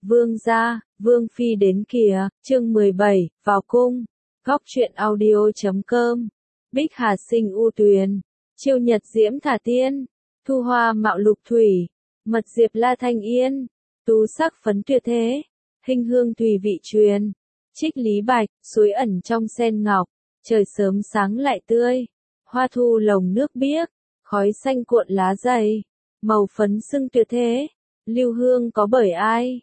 Vương gia, Vương phi đến kìa, chương 17, vào cung. Góc truyện audio.com. Bích Hà sinh u tuyền, chiêu nhật diễm thả tiên, thu hoa mạo lục thủy, mật diệp la thanh yên, tú sắc phấn tuyệt thế, hình hương thùy vị truyền, trích lý bạch, suối ẩn trong sen ngọc, trời sớm sáng lại tươi, hoa thu lồng nước biếc, khói xanh cuộn lá dày, màu phấn sưng tuyệt thế, lưu hương có bởi ai?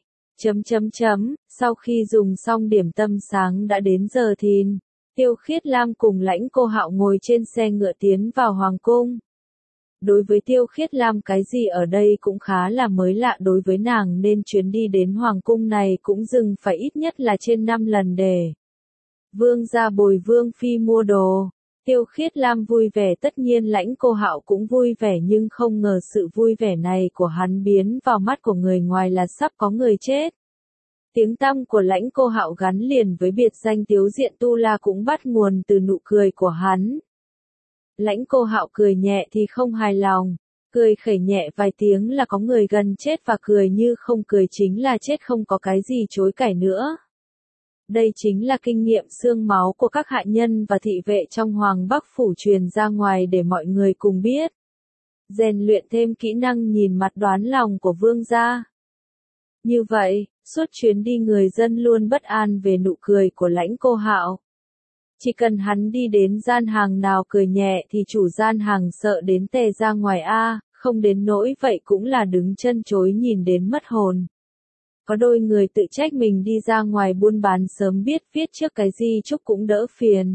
Sau khi dùng xong điểm tâm sáng đã đến giờ thìn, Tiêu Khiết Lam cùng Lãnh Cô Hạo ngồi trên xe ngựa tiến vào hoàng cung. Đối với Tiêu Khiết Lam cái gì ở đây cũng khá là mới lạ đối với nàng nên chuyến đi đến hoàng cung này cũng dừng phải ít nhất là trên 5 lần để Vương gia bồi Vương phi mua đồ. Tiêu Khiết Lam vui vẻ, tất nhiên Lãnh Cô Hạo cũng vui vẻ, nhưng không ngờ sự vui vẻ này của hắn biến vào mắt của người ngoài là sắp có người chết. Tiếng tăm của Lãnh Cô Hạo gắn liền với biệt danh Tiếu Diện Tu La cũng bắt nguồn từ nụ cười của hắn. Lãnh Cô Hạo cười nhẹ thì không hài lòng, cười khẩy nhẹ vài tiếng là có người gần chết, và cười như không cười chính là chết, không có cái gì chối cãi nữa. Đây chính là kinh nghiệm xương máu của các hạ nhân và thị vệ trong Hoàng Bắc Phủ truyền ra ngoài để mọi người cùng biết. Rèn luyện thêm kỹ năng nhìn mặt đoán lòng của vương gia. Như vậy, suốt chuyến đi người dân luôn bất an về nụ cười của Lãnh Cô Hạo. Chỉ cần hắn đi đến gian hàng nào cười nhẹ thì chủ gian hàng sợ đến tè ra ngoài không đến nỗi vậy cũng là đứng chân chối nhìn đến mất hồn. Có đôi người tự trách mình đi ra ngoài buôn bán sớm biết viết trước cái gì chúc cũng đỡ phiền.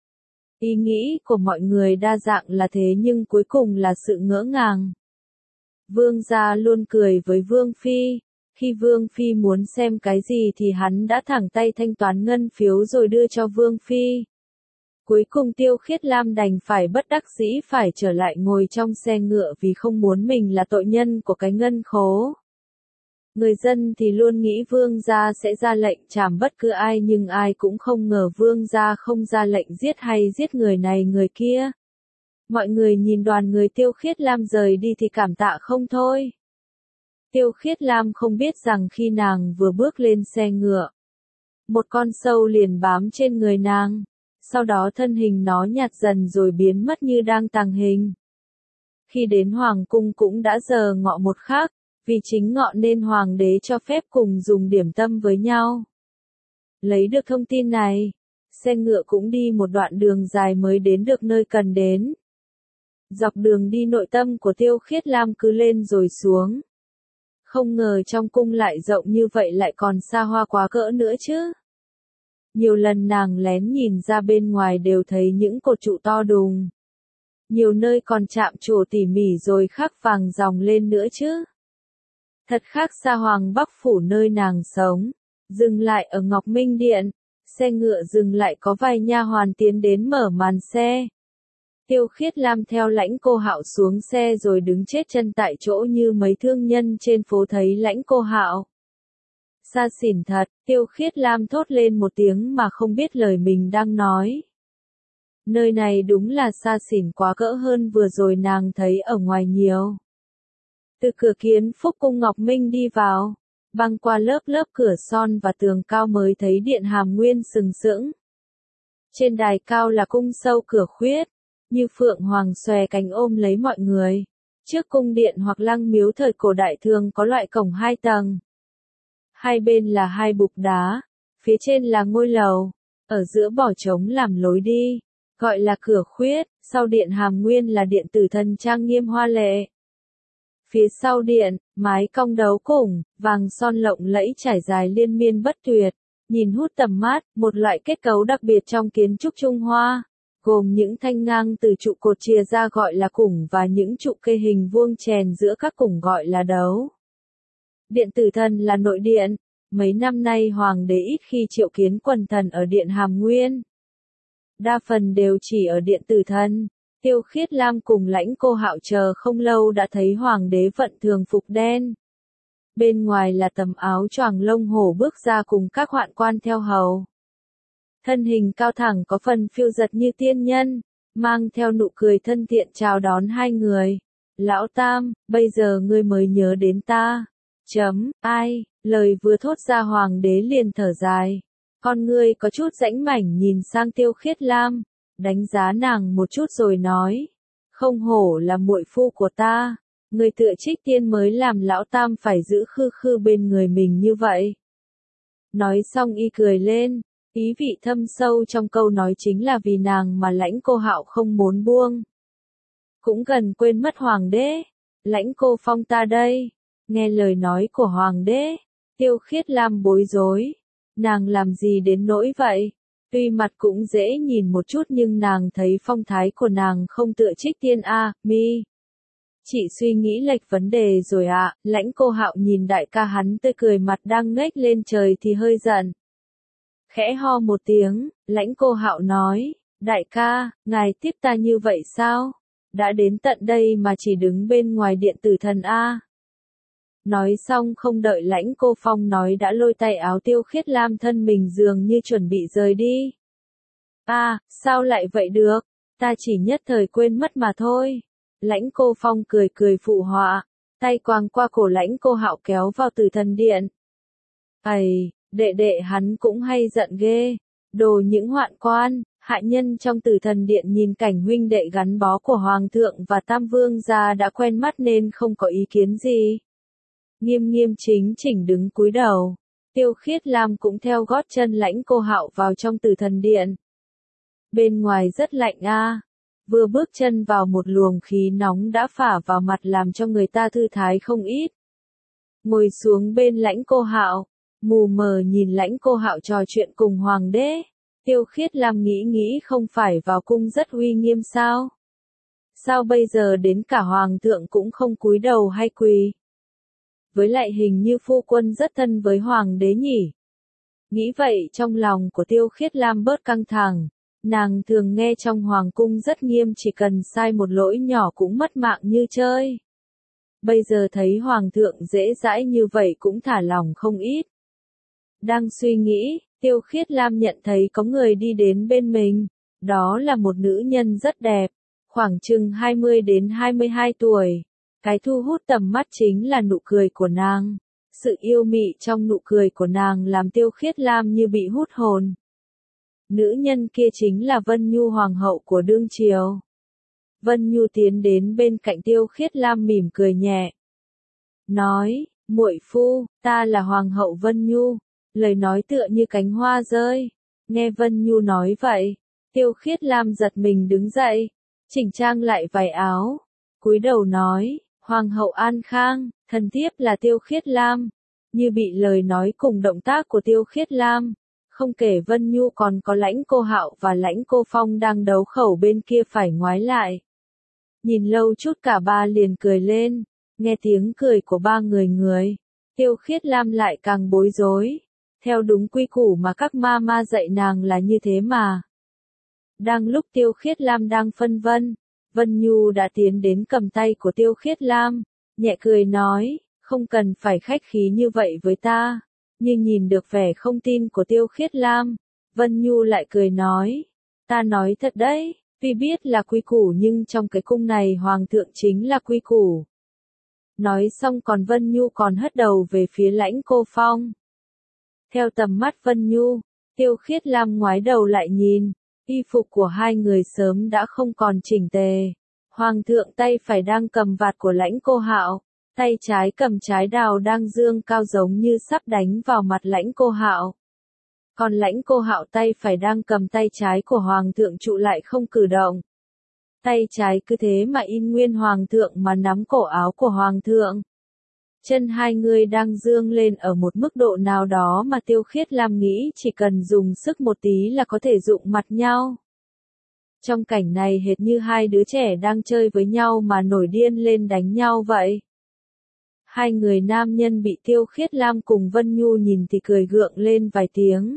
Ý nghĩ của mọi người đa dạng là thế, nhưng cuối cùng là sự ngỡ ngàng. Vương gia luôn cười với Vương phi. Khi Vương phi muốn xem cái gì thì hắn đã thẳng tay thanh toán ngân phiếu rồi đưa cho Vương phi. Cuối cùng Tiêu Khiết Lam đành phải bất đắc dĩ phải trở lại ngồi trong xe ngựa vì không muốn mình là tội nhân của cái ngân khố. Người dân thì luôn nghĩ vương gia sẽ ra lệnh trảm bất cứ ai, nhưng ai cũng không ngờ vương gia không ra lệnh giết hay giết người này người kia. Mọi người nhìn đoàn người Tiêu Khiết Lam rời đi thì cảm tạ không thôi. Tiêu Khiết Lam không biết rằng khi nàng vừa bước lên xe ngựa, một con sâu liền bám trên người nàng, sau đó thân hình nó nhạt dần rồi biến mất như đang tàng hình. Khi đến hoàng cung cũng đã giờ ngọ một khắc. Vì chính ngọ nên hoàng đế cho phép cùng dùng điểm tâm với nhau. Lấy được thông tin này, xe ngựa cũng đi một đoạn đường dài mới đến được nơi cần đến. Dọc đường đi nội tâm của Tiêu Khiết Lam cứ lên rồi xuống. Không ngờ trong cung lại rộng như vậy, lại còn xa hoa quá cỡ nữa chứ. Nhiều lần nàng lén nhìn ra bên ngoài đều thấy những cột trụ to đùng. Nhiều nơi còn chạm trổ tỉ mỉ rồi khắc vàng dòng lên nữa chứ. Thật khác xa Hoàng Bắc Phủ nơi nàng sống. Dừng lại ở Ngọc Minh Điện, xe ngựa dừng lại có vài nha hoàn tiến đến mở màn xe. Tiêu Khiết Lam theo Lãnh Cô Hạo xuống xe rồi đứng chết chân tại chỗ như mấy thương nhân trên phố thấy Lãnh Cô Hạo. Xa xỉn thật, Tiêu Khiết Lam thốt lên một tiếng mà không biết lời mình đang nói. Nơi này đúng là xa xỉn quá cỡ hơn vừa rồi nàng thấy ở ngoài nhiều. Từ cửa Kiến Phúc cung Ngọc Minh đi vào, băng qua lớp lớp cửa son và tường cao mới thấy điện Hàm Nguyên sừng sững. Trên đài cao là cung sâu cửa khuyết, như phượng hoàng xòe cánh ôm lấy mọi người. Trước cung điện hoặc lăng miếu thời cổ đại thường có loại cổng 2 tầng. Hai bên là 2 bục đá, phía trên là ngôi lầu, ở giữa bỏ trống làm lối đi, gọi là cửa khuyết. Sau điện Hàm Nguyên là điện Tử Thần trang nghiêm hoa lệ. Phía sau điện, mái cong đấu cùng, vàng son lộng lẫy trải dài liên miên bất tuyệt, nhìn hút tầm mắt, một loại kết cấu đặc biệt trong kiến trúc Trung Hoa, gồm những thanh ngang từ trụ cột chia ra gọi là củng và những trụ cây hình vuông chèn giữa các củng gọi là đấu. Điện Tử Thần là nội điện, mấy năm nay hoàng đế ít khi triệu kiến quần thần ở điện Hàm Nguyên. Đa phần đều chỉ ở điện Tử Thần. Tiêu Khiết Lam cùng Lãnh Cô Hạo chờ không lâu đã thấy hoàng đế vận thường phục đen. Bên ngoài là tấm áo choàng lông hổ bước ra cùng các hoạn quan theo hầu. Thân hình cao thẳng có phần phiêu giật như tiên nhân, mang theo nụ cười thân thiện chào đón hai người. Lão Tam, bây giờ ngươi mới nhớ đến ta. Ai? Lời vừa thốt ra hoàng đế liền thở dài. Con ngươi có chút rãnh mảnh nhìn sang Tiêu Khiết Lam, đánh giá nàng một chút rồi nói. Không hổ là muội phu của ta, người tựa Trích Tiên mới làm lão tam phải giữ khư khư bên người mình như vậy. Nói xong y cười lên, ý vị thâm sâu trong câu nói chính là vì nàng mà Lãnh Cô Hạo không muốn buông. Cũng gần quên mất hoàng đế, Lãnh Cô Phong ta đây. Nghe lời nói của hoàng đế, Tiêu Khiết Lam bối rối. Nàng làm gì đến nỗi vậy? Tuy mặt cũng dễ nhìn một chút nhưng nàng thấy phong thái của nàng không tựa Trích Tiên a, mi. Chị suy nghĩ lệch vấn đề rồi ạ. Lãnh Cô Hạo nhìn đại ca hắn tươi cười mặt đang ngếch lên trời thì hơi giận. Khẽ ho một tiếng, Lãnh Cô Hạo nói, đại ca, ngài tiếp ta như vậy sao? Đã đến tận đây mà chỉ đứng bên ngoài điện tử thần a. Nói xong không đợi Lãnh Cô Phong nói đã lôi tay áo Tiêu Khiết Lam thân mình dường như chuẩn bị rời đi. Sao lại vậy được? Ta chỉ nhất thời quên mất mà thôi. Lãnh Cô Phong cười cười phụ họa, tay quàng qua cổ Lãnh Cô Hạo kéo vào tử thần điện. Đệ đệ hắn cũng hay giận ghê. Đồ những hoạn quan, hạ nhân trong tử thần điện nhìn cảnh huynh đệ gắn bó của Hoàng thượng và Tam Vương gia đã quen mắt nên không có ý kiến gì. Nghiêm nghiêm chính chỉnh đứng cúi đầu. Tiêu Khiết Lam cũng theo gót chân Lãnh Cô Hạo vào trong tử thần điện. Bên ngoài rất lạnh a. Vừa bước chân vào một luồng khí nóng đã phả vào mặt làm cho người ta thư thái không ít. Ngồi xuống bên Lãnh Cô Hạo, mù mờ nhìn Lãnh Cô Hạo trò chuyện cùng hoàng đế. Tiêu Khiết Lam nghĩ không phải vào cung rất uy nghiêm sao? Sao bây giờ đến cả hoàng thượng cũng không cúi đầu hay quỳ? Với lại hình như phu quân rất thân với hoàng đế nhỉ? Nghĩ vậy trong lòng của Tiêu Khiết Lam bớt căng thẳng. Nàng thường nghe trong hoàng cung rất nghiêm, chỉ cần sai một lỗi nhỏ cũng mất mạng như chơi. Bây giờ thấy hoàng thượng dễ dãi như vậy cũng thả lòng không ít. Đang suy nghĩ, Tiêu Khiết Lam nhận thấy có người đi đến bên mình. Đó là một nữ nhân rất đẹp, khoảng chừng 20 đến 22 tuổi. Cái thu hút tầm mắt chính là nụ cười của nàng. Sự yêu mị trong nụ cười của nàng làm Tiêu Khiết Lam như bị hút hồn. Nữ nhân kia chính là Vân Nhu hoàng hậu của đương triều. Vân Nhu tiến đến bên cạnh Tiêu Khiết Lam mỉm cười nhẹ. Nói, muội phu, ta là hoàng hậu Vân Nhu. Lời nói tựa như cánh hoa rơi. Nghe Vân Nhu nói vậy, Tiêu Khiết Lam giật mình đứng dậy, chỉnh trang lại vải áo, cúi đầu nói, hoàng hậu an khang, thần thiếp là Tiêu Khiết Lam. Như bị lời nói cùng động tác của Tiêu Khiết Lam. Không kể Vân Nhu còn có Lãnh Cô Hạo và Lãnh Cô Phong đang đấu khẩu bên kia phải ngoái lại. Nhìn lâu chút cả ba liền cười lên, nghe tiếng cười của ba người. Tiêu Khiết Lam lại càng bối rối. Theo đúng quy củ mà các ma dạy nàng là như thế mà. Đang lúc Tiêu Khiết Lam đang phân vân, Vân Nhu đã tiến đến cầm tay của Tiêu Khiết Lam, nhẹ cười nói, không cần phải khách khí như vậy với ta. Nhưng nhìn được vẻ không tin của Tiêu Khiết Lam, Vân Nhu lại cười nói, ta nói thật đấy, tuy biết là quy củ nhưng trong cái cung này hoàng thượng chính là quy củ. Nói xong còn Vân Nhu còn hất đầu về phía Lãnh Cô Phong. Theo tầm mắt Vân Nhu, Tiêu Khiết Lam ngoái đầu lại nhìn, y phục của hai người sớm đã không còn chỉnh tề. Hoàng thượng tay phải đang cầm vạt của Lãnh Cô Hạo, tay trái cầm trái đào đang dương cao giống như sắp đánh vào mặt Lãnh Cô Hạo. Còn Lãnh Cô Hạo tay phải đang cầm tay trái của hoàng thượng trụ lại không cử động. Tay trái cứ thế mà in nguyên hoàng thượng mà nắm cổ áo của hoàng thượng. Chân hai người đang dương lên ở một mức độ nào đó mà Tiêu Khiết Lam nghĩ chỉ cần dùng sức một tí là có thể đụng mặt nhau. Trong cảnh này hệt như hai đứa trẻ đang chơi với nhau mà nổi điên lên đánh nhau vậy. Hai người nam nhân bị Tiêu Khiết Lam cùng Vân Nhu nhìn thì cười gượng lên vài tiếng.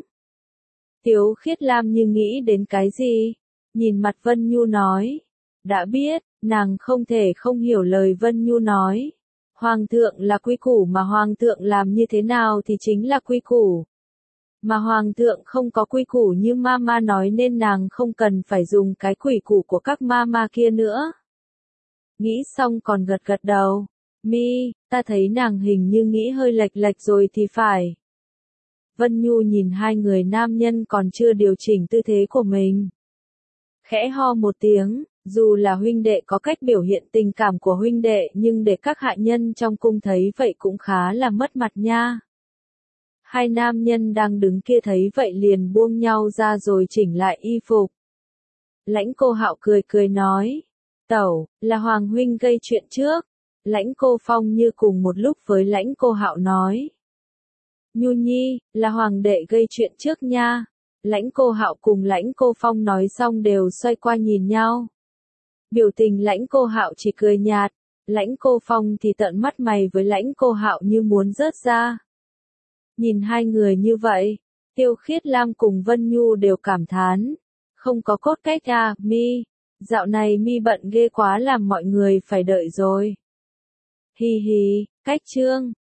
Tiêu Khiết Lam như nghĩ đến cái gì? Nhìn mặt Vân Nhu nói. Đã biết, nàng không thể không hiểu lời Vân Nhu nói. Hoàng thượng là quy củ mà hoàng thượng làm như thế nào thì chính là quy củ. Mà hoàng thượng không có quy củ như mama nói nên nàng không cần phải dùng cái quy củ của các mama kia nữa. Nghĩ xong còn gật đầu. Mi, ta thấy nàng hình như nghĩ hơi lệch lệch rồi thì phải. Vân Nhu nhìn hai người nam nhân còn chưa điều chỉnh tư thế của mình. Khẽ ho một tiếng, dù là huynh đệ có cách biểu hiện tình cảm của huynh đệ nhưng để các hạ nhân trong cung thấy vậy cũng khá là mất mặt nha. Hai nam nhân đang đứng kia thấy vậy liền buông nhau ra rồi chỉnh lại y phục. Lãnh Cô Hạo cười cười nói, tẩu, là Hoàng huynh gây chuyện trước. Lãnh Cô Phong như cùng một lúc với Lãnh Cô Hạo nói. Nhu nhi, là Hoàng đệ gây chuyện trước nha. Lãnh Cô Hạo cùng Lãnh Cô Phong nói xong đều xoay qua nhìn nhau. Biểu tình Lãnh Cô Hạo chỉ cười nhạt, Lãnh Cô Phong thì trợn mắt mày với Lãnh Cô Hạo như muốn rớt ra. Nhìn hai người như vậy, Tiêu Khiết Lam cùng Vân Nhu đều cảm thán, không có cốt cách à, Mi, dạo này Mi bận ghê quá làm mọi người phải đợi rồi. Hi hi, cách chương